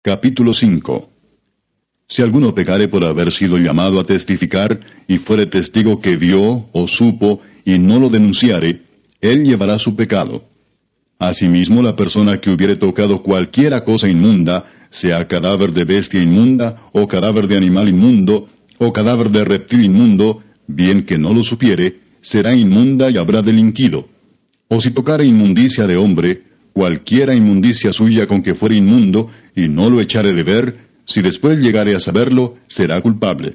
Capítulo 5. Si alguno pecare por haber sido llamado a testificar, y fuere testigo que vio o supo, y no lo denunciare, él llevará su pecado. Asimismo, la persona que hubiere tocado cualquiera cosa inmunda, sea cadáver de bestia inmunda, o cadáver de animal inmundo, o cadáver de reptil inmundo, bien que no lo supiere, será inmunda y habrá delinquido. O si tocare inmundicia de hombre, cualquiera inmundicia suya con que fuere inmundo, y no lo echare de ver, si después llegare a saberlo, será culpable.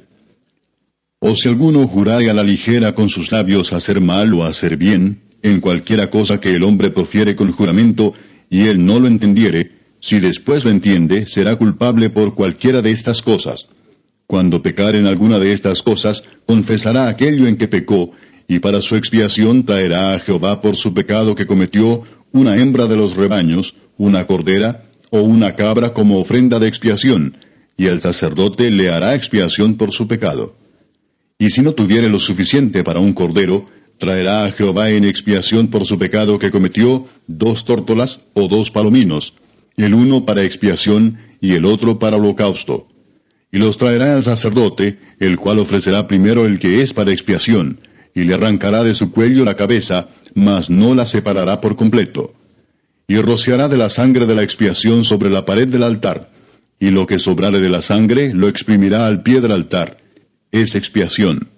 O si alguno jurare a la ligera con sus labios hacer mal o hacer bien, en cualquiera cosa que el hombre profiere con juramento, y él no lo entendiere, si después lo entiende, será culpable por cualquiera de estas cosas. Cuando pecare en alguna de estas cosas, confesará aquello en que pecó, y para su expiación traerá a Jehová por su pecado que cometió una hembra de los rebaños, una cordera, o una cabra como ofrenda de expiación, y el sacerdote le hará expiación por su pecado. Y si no tuviere lo suficiente para un cordero, traerá a Jehová en expiación por su pecado que cometió 2 tórtolas o 2 palominos, el uno para expiación y el otro para holocausto. Y los traerá al sacerdote, el cual ofrecerá primero el que es para expiación, y le arrancará de su cuello la cabeza, mas no la separará por completo. Y rociará de la sangre de la expiación sobre la pared del altar, y lo que sobrare de la sangre lo exprimirá al pie del altar. Es expiación.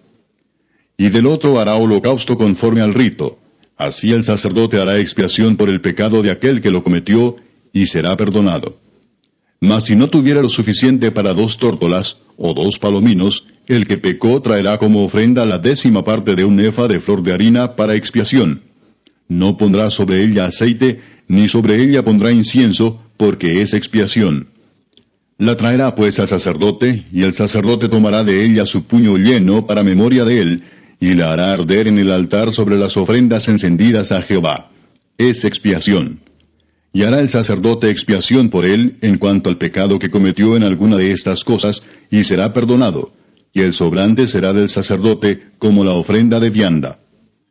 Y del otro hará holocausto conforme al rito. Así el sacerdote hará expiación por el pecado de aquel que lo cometió, y será perdonado. Mas si no tuviera lo suficiente para 2 tórtolas, o 2 palominos, el que pecó traerá como ofrenda la 10ª parte de un efa de flor de harina para expiación. No pondrá sobre ella aceite, ni sobre ella pondrá incienso, porque es expiación. La traerá pues al sacerdote, y el sacerdote tomará de ella su puño lleno para memoria de él, y la hará arder en el altar sobre las ofrendas encendidas a Jehová. Es expiación. Y hará el sacerdote expiación por él en cuanto al pecado que cometió en alguna de estas cosas, y será perdonado, y el sobrante será del sacerdote como la ofrenda de vianda.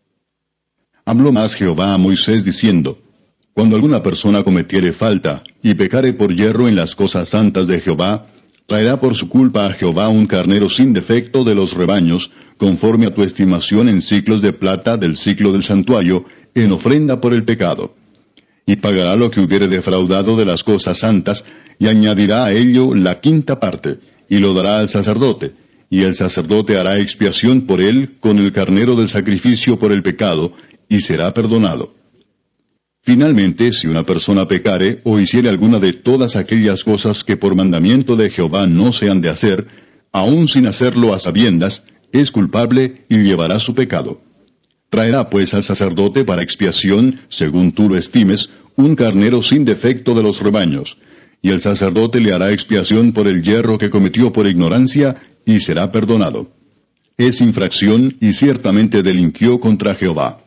Habló más Jehová a Moisés diciendo: Cuando alguna persona cometiere falta, y pecare por yerro en las cosas santas de Jehová, traerá por su culpa a Jehová un carnero sin defecto de los rebaños, conforme a tu estimación en siclos de plata del siclo del santuario, en ofrenda por el pecado. Y pagará lo que hubiere defraudado de las cosas santas, y añadirá a ello la 5ª parte, y lo dará al sacerdote, y el sacerdote hará expiación por él con el carnero del sacrificio por el pecado, y será perdonado. Finalmente, si una persona pecare o hiciere alguna de todas aquellas cosas que por mandamiento de Jehová no se han de hacer, aun sin hacerlo a sabiendas, es culpable y llevará su pecado. Traerá pues al sacerdote para expiación, según tú lo estimes, un carnero sin defecto de los rebaños, y el sacerdote le hará expiación por el yerro que cometió por ignorancia, y será perdonado. Es infracción y ciertamente delinquió contra Jehová.